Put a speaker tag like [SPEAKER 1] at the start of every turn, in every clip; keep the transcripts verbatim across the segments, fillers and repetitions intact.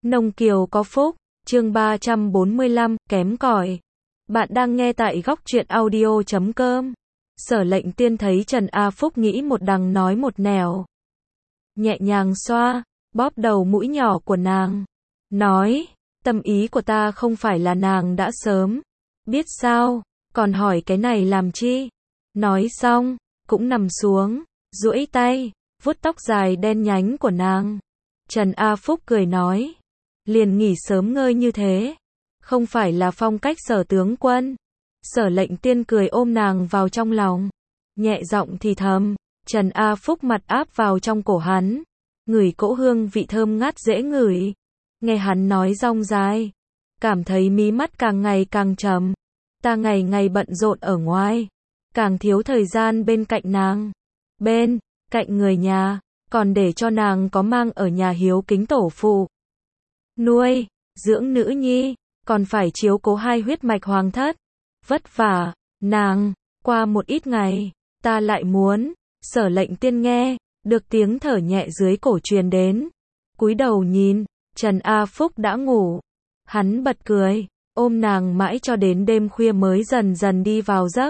[SPEAKER 1] Nông Kiều có phúc, chương ba trăm bốn mươi lăm, kém cỏi. Bạn đang nghe tại góc truyện audio chấm com. Sở Lệnh Tiên thấy Trần A Phúc nghĩ một đằng nói một nẻo. Nhẹ nhàng xoa, bóp đầu mũi nhỏ của nàng. Nói, tâm ý của ta không phải là nàng đã sớm. Biết sao, còn hỏi cái này làm chi? Nói xong, cũng nằm xuống, duỗi tay, vuốt tóc dài đen nhánh của nàng. Trần A Phúc cười nói, liền nghỉ sớm ngơi như thế, không phải là phong cách Sở tướng quân. Sở Lệnh Tiên cười ôm nàng vào trong lòng, nhẹ giọng thì thầm. Trần A Phúc mặt áp vào trong cổ hắn, ngửi cỗ hương vị thơm ngát dễ ngửi. Nghe hắn nói dong dài, cảm thấy mí mắt càng ngày càng trầm. Ta ngày ngày bận rộn ở ngoài, càng thiếu thời gian bên cạnh nàng. Bên cạnh người nhà, còn để cho nàng có mang ở nhà hiếu kính tổ phụ, nuôi, dưỡng nữ nhi, còn phải chiếu cố hai huyết mạch hoàng thất. Vất vả, nàng, qua một ít ngày, ta lại muốn. Sở Lệnh Tiên nghe, được tiếng thở nhẹ dưới cổ truyền đến. Cúi đầu nhìn, Trần A Phúc đã ngủ. Hắn bật cười, ôm nàng mãi cho đến đêm khuya mới dần dần đi vào giấc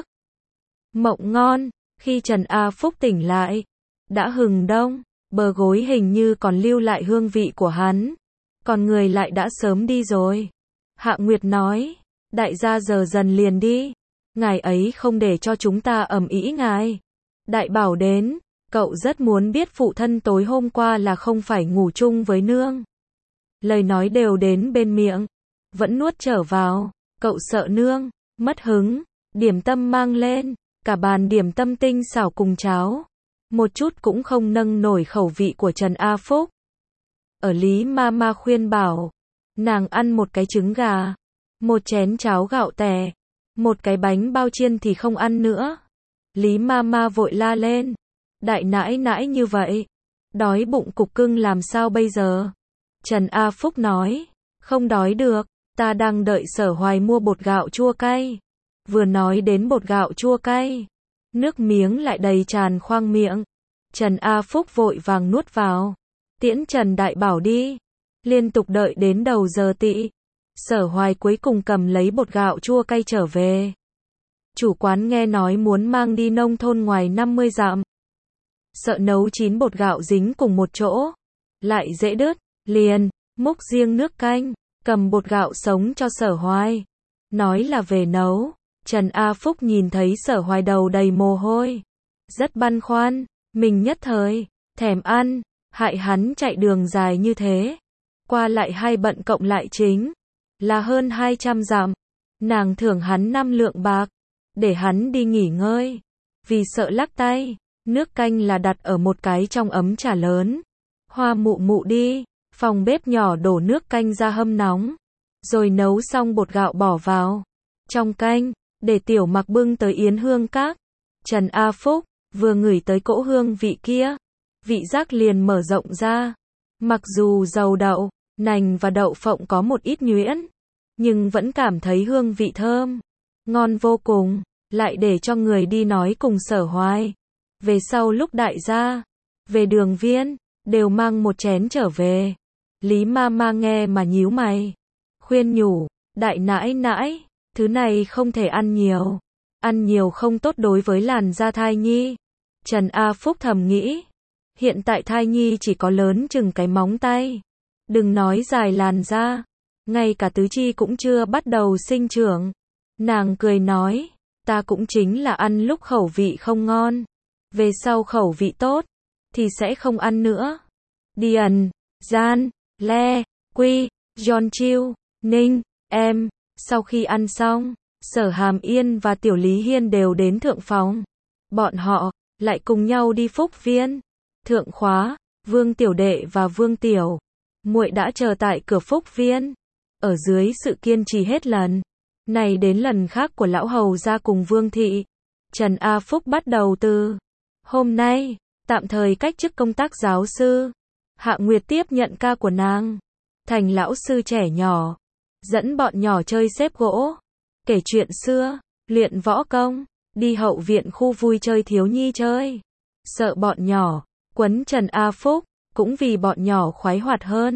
[SPEAKER 1] mộng ngon. Khi Trần A Phúc tỉnh lại, đã hừng đông, bờ gối hình như còn lưu lại hương vị của hắn, còn người lại đã sớm đi rồi. Hạ Nguyệt nói, đại gia giờ dần liền đi, ngài ấy không để cho chúng ta ầm ĩ ngài. Đại bảo đến, cậu rất muốn biết phụ thân tối hôm qua là không phải ngủ chung với nương. Lời nói đều đến bên miệng, vẫn nuốt trở vào. Cậu sợ nương mất hứng. Điểm tâm mang lên, cả bàn điểm tâm tinh xảo cùng cháo, một chút cũng không nâng nổi khẩu vị của Trần A Phúc. Ở Lý Mama khuyên bảo nàng ăn một cái trứng gà, một chén cháo gạo tẻ, một cái bánh bao chiên thì không ăn nữa. Lý Mama vội la lên, đại nãi nãi như vậy, đói bụng cục cưng làm sao bây giờ? Trần A Phúc nói, không đói được, ta đang đợi Sở Hoài mua bột gạo chua cay. Vừa nói đến bột gạo chua cay, nước miếng lại đầy tràn khoang miệng. Trần A Phúc vội vàng nuốt vào, tiễn Trần Đại Bảo đi. Liên tục đợi đến đầu giờ tị, Sở Hoài cuối cùng cầm lấy bột gạo chua cay trở về. Chủ quán nghe nói muốn mang đi nông thôn ngoài năm mươi dặm. Sợ nấu chín bột gạo dính cùng một chỗ, lại dễ đứt, liền múc riêng nước canh, cầm bột gạo sống cho Sở Hoài, nói là về nấu. Trần A Phúc nhìn thấy Sở Hoài đầu đầy mồ hôi, rất băn khoăn, mình nhất thời thèm ăn, hại hắn chạy đường dài như thế, qua lại hai bận cộng lại chính là hơn hai trăm dặm. Nàng thưởng hắn năm lượng bạc, để hắn đi nghỉ ngơi, vì sợ lắc tay. Nước canh là đặt ở một cái trong ấm trà lớn. Hoa mụ mụ đi phòng bếp nhỏ đổ nước canh ra hâm nóng, rồi nấu xong bột gạo bỏ vào trong canh, để Tiểu Mặc bưng tới Yến Hương Các. Trần A Phúc vừa ngửi tới cỗ hương vị kia, vị giác liền mở rộng ra. Mặc dù dầu đậu, nành và đậu phộng có một ít nhuyễn, nhưng vẫn cảm thấy hương vị thơm, ngon vô cùng. Lại để cho người đi nói cùng Sở Hoài. Về sau lúc đại gia về Đường Viên, đều mang một chén trở về. Lý Mama nghe mà nhíu mày, khuyên nhủ, đại nãi nãi, thứ này không thể ăn nhiều, ăn nhiều không tốt đối với làn da thai nhi. Trần A Phúc thầm nghĩ, hiện tại thai nhi chỉ có lớn chừng cái móng tay, đừng nói dài làn da, ngay cả tứ chi cũng chưa bắt đầu sinh trưởng. Nàng cười nói, ta cũng chính là ăn lúc khẩu vị không ngon, về sau khẩu vị tốt thì sẽ không ăn nữa. Điền, Gian, Le, Quy, John Chiêu, Ninh, em. Sau khi ăn xong, Sở Hàm Yên và Tiểu Lý Hiên đều đến thượng phòng. Bọn họ lại cùng nhau đi Phúc Viên. Thượng khóa, Vương Tiểu Đệ và Vương Tiểu Muội đã chờ tại cửa Phúc Viên. Ở dưới sự kiên trì hết lần này đến lần khác của lão hầu gia cùng Vương thị, Trần A Phúc bắt đầu từ hôm nay tạm thời cách chức công tác giáo sư. Hạ Nguyệt tiếp nhận ca của nàng, thành lão sư trẻ nhỏ, dẫn bọn nhỏ chơi xếp gỗ, kể chuyện xưa, luyện võ công, đi hậu viện khu vui chơi thiếu nhi chơi. Sợ bọn nhỏ quấn Trần A Phúc, cũng vì bọn nhỏ khoái hoạt hơn.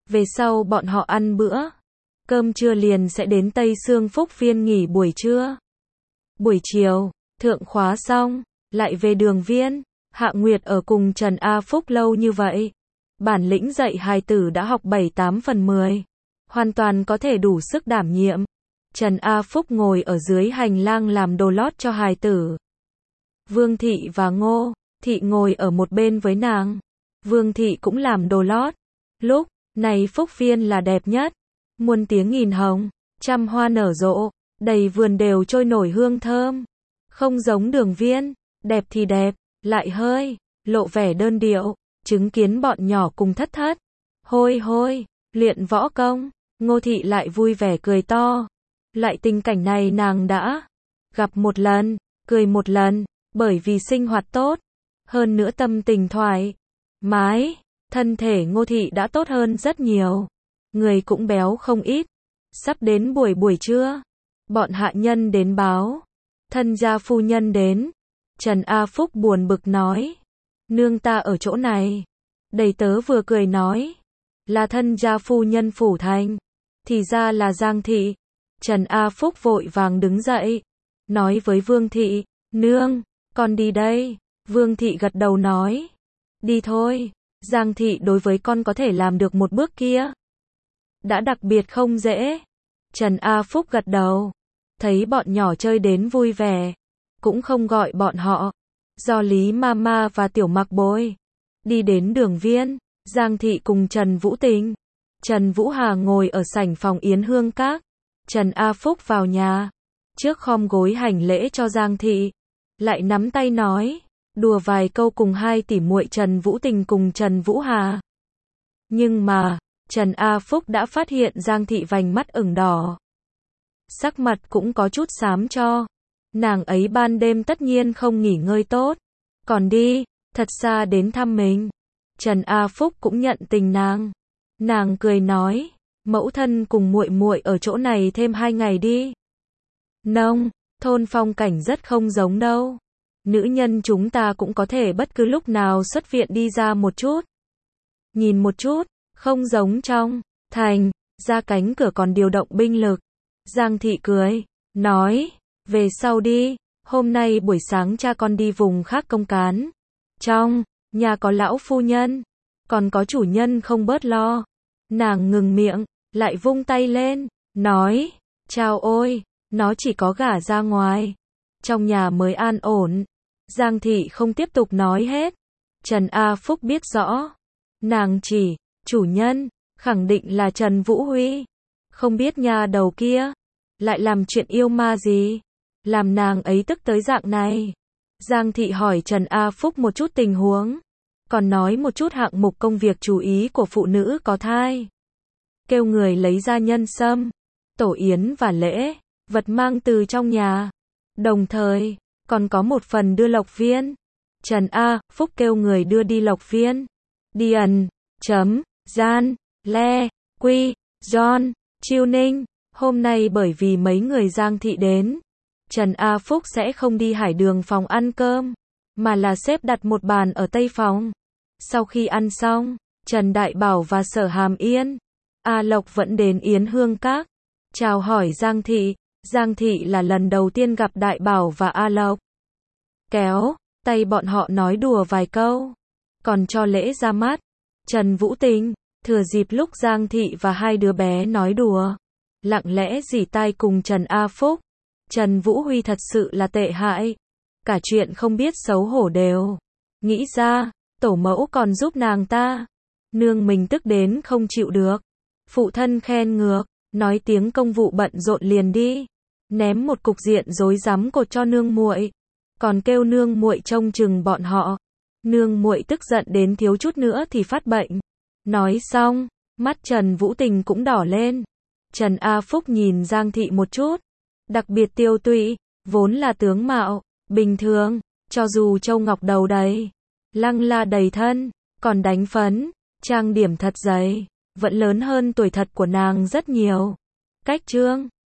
[SPEAKER 1] Về sau bọn họ ăn bữa cơm trưa liền sẽ đến Tây Sương Phúc Viên nghỉ buổi trưa. Buổi chiều, thượng khóa xong, lại về Đường Viên. Hạ Nguyệt ở cùng Trần A Phúc lâu như vậy. Bản lĩnh dạy hài tử đã học bảy tám phần mười. Hoàn toàn có thể đủ sức đảm nhiệm. Trần A Phúc ngồi ở dưới hành lang làm đồ lót cho hài tử. Vương Thị và Ngô Thị ngồi ở một bên với nàng. Vương Thị cũng làm đồ lót. Lúc này Phúc Viên là đẹp nhất. Muôn tiếng nghìn hồng, trăm hoa nở rộ, đầy vườn đều trôi nổi hương thơm. Không giống Đường Viên, đẹp thì đẹp, lại hơi lộ vẻ đơn điệu. Chứng kiến bọn nhỏ cùng thất thất hôi hôi luyện võ công, Ngô Thị lại vui vẻ cười to. Lại tình cảnh này nàng đã gặp một lần, cười một lần, bởi vì sinh hoạt tốt, hơn nữa tâm tình thoải mái, thân thể Ngô Thị đã tốt hơn rất nhiều, người cũng béo không ít. Sắp đến buổi buổi trưa, bọn hạ nhân đến báo, thân gia phu nhân đến. Trần A Phúc buồn bực nói, nương ta ở chỗ này. Đầy tớ vừa cười nói, là thân gia phu nhân phủ thành, thì ra là Giang Thị. Trần A Phúc vội vàng đứng dậy, nói với Vương Thị, nương, con đi đây. Vương Thị gật đầu nói, đi thôi. Giang Thị đối với con có thể làm được một bước kia đã đặc biệt không dễ. Trần A Phúc gật đầu, thấy bọn nhỏ chơi đến vui vẻ, cũng không gọi bọn họ. Do Lý Mama và Tiểu Mặc Bối đi đến Đường Viên, Giang Thị cùng Trần Vũ Tình, Trần Vũ Hà ngồi ở sảnh phòng Yến Hương Các. Trần A Phúc vào nhà, trước khom gối hành lễ cho Giang Thị, lại nắm tay nói, đùa vài câu cùng hai tỷ muội Trần Vũ Tình cùng Trần Vũ Hà. Nhưng mà, Trần A Phúc đã phát hiện Giang Thị vành mắt ửng đỏ, sắc mặt cũng có chút xám cho. Nàng ấy ban đêm tất nhiên không nghỉ ngơi tốt, còn đi thật xa đến thăm mình. Trần A Phúc cũng nhận tình nàng. Nàng cười nói, mẫu thân cùng muội muội ở chỗ này thêm hai ngày đi. Nông thôn phong cảnh rất không giống đâu. Nữ nhân chúng ta cũng có thể bất cứ lúc nào xuất viện đi ra một chút, nhìn một chút, không giống trong thành, ra cánh cửa còn điều động binh lực. Giang Thị cười, nói, về sau đi, hôm nay buổi sáng cha con đi vùng khác công cán. Trong nhà có lão phu nhân, còn có chủ nhân không bớt lo. Nàng ngừng miệng, lại vung tay lên, nói, chao ôi, nó chỉ có gả ra ngoài, trong nhà mới an ổn. Giang Thị không tiếp tục nói hết. Trần A Phúc biết rõ, nàng chỉ, chủ nhân, khẳng định là Trần Vũ Huy. Không biết nhà đầu kia lại làm chuyện yêu ma gì, làm nàng ấy tức tới dạng này. Giang Thị hỏi Trần A Phúc một chút tình huống, còn nói một chút hạng mục công việc chú ý của phụ nữ có thai. Kêu người lấy ra nhân sâm, tổ yến và lễ vật mang từ trong nhà, đồng thời còn có một phần đưa Lộc Viên. Trần A Phúc kêu người đưa đi Lộc Viên. Điền, chấm, gian, le, quy, John, Chiêu Ninh. Hôm nay bởi vì mấy người Giang Thị đến, Trần A Phúc sẽ không đi Hải Đường phòng ăn cơm, mà là xếp đặt một bàn ở Tây phòng. Sau khi ăn xong, Trần Đại Bảo và Sở Hàm Yên, A Lộc vẫn đến Yến Hương Các, chào hỏi Giang Thị. Giang Thị là lần đầu tiên gặp Đại Bảo và A Lộc. Kéo tay bọn họ nói đùa vài câu, còn cho lễ ra mắt. Trần Vũ Tình, thừa dịp lúc Giang Thị và hai đứa bé nói đùa, lặng lẽ rỉ tai cùng Trần A Phúc. Trần Vũ Huy thật sự là tệ hại, cả chuyện không biết xấu hổ đều nghĩ ra. Tổ mẫu còn giúp nàng ta, nương mình tức đến không chịu được. Phụ thân khen ngược, nói tiếng công vụ bận rộn liền đi, ném một cục diện rối rắm cột cho nương muội, còn kêu nương muội trông chừng bọn họ. Nương muội tức giận đến thiếu chút nữa thì phát bệnh. Nói xong, mắt Trần Vũ Tình cũng đỏ lên. Trần A Phúc nhìn Giang Thị một chút, đặc biệt tiêu tụy, vốn là tướng mạo bình thường, cho dù châu ngọc đầu đầy, lăng la đầy thân, còn đánh phấn, trang điểm thật dày, vẫn lớn hơn tuổi thật của nàng rất nhiều. Cách trương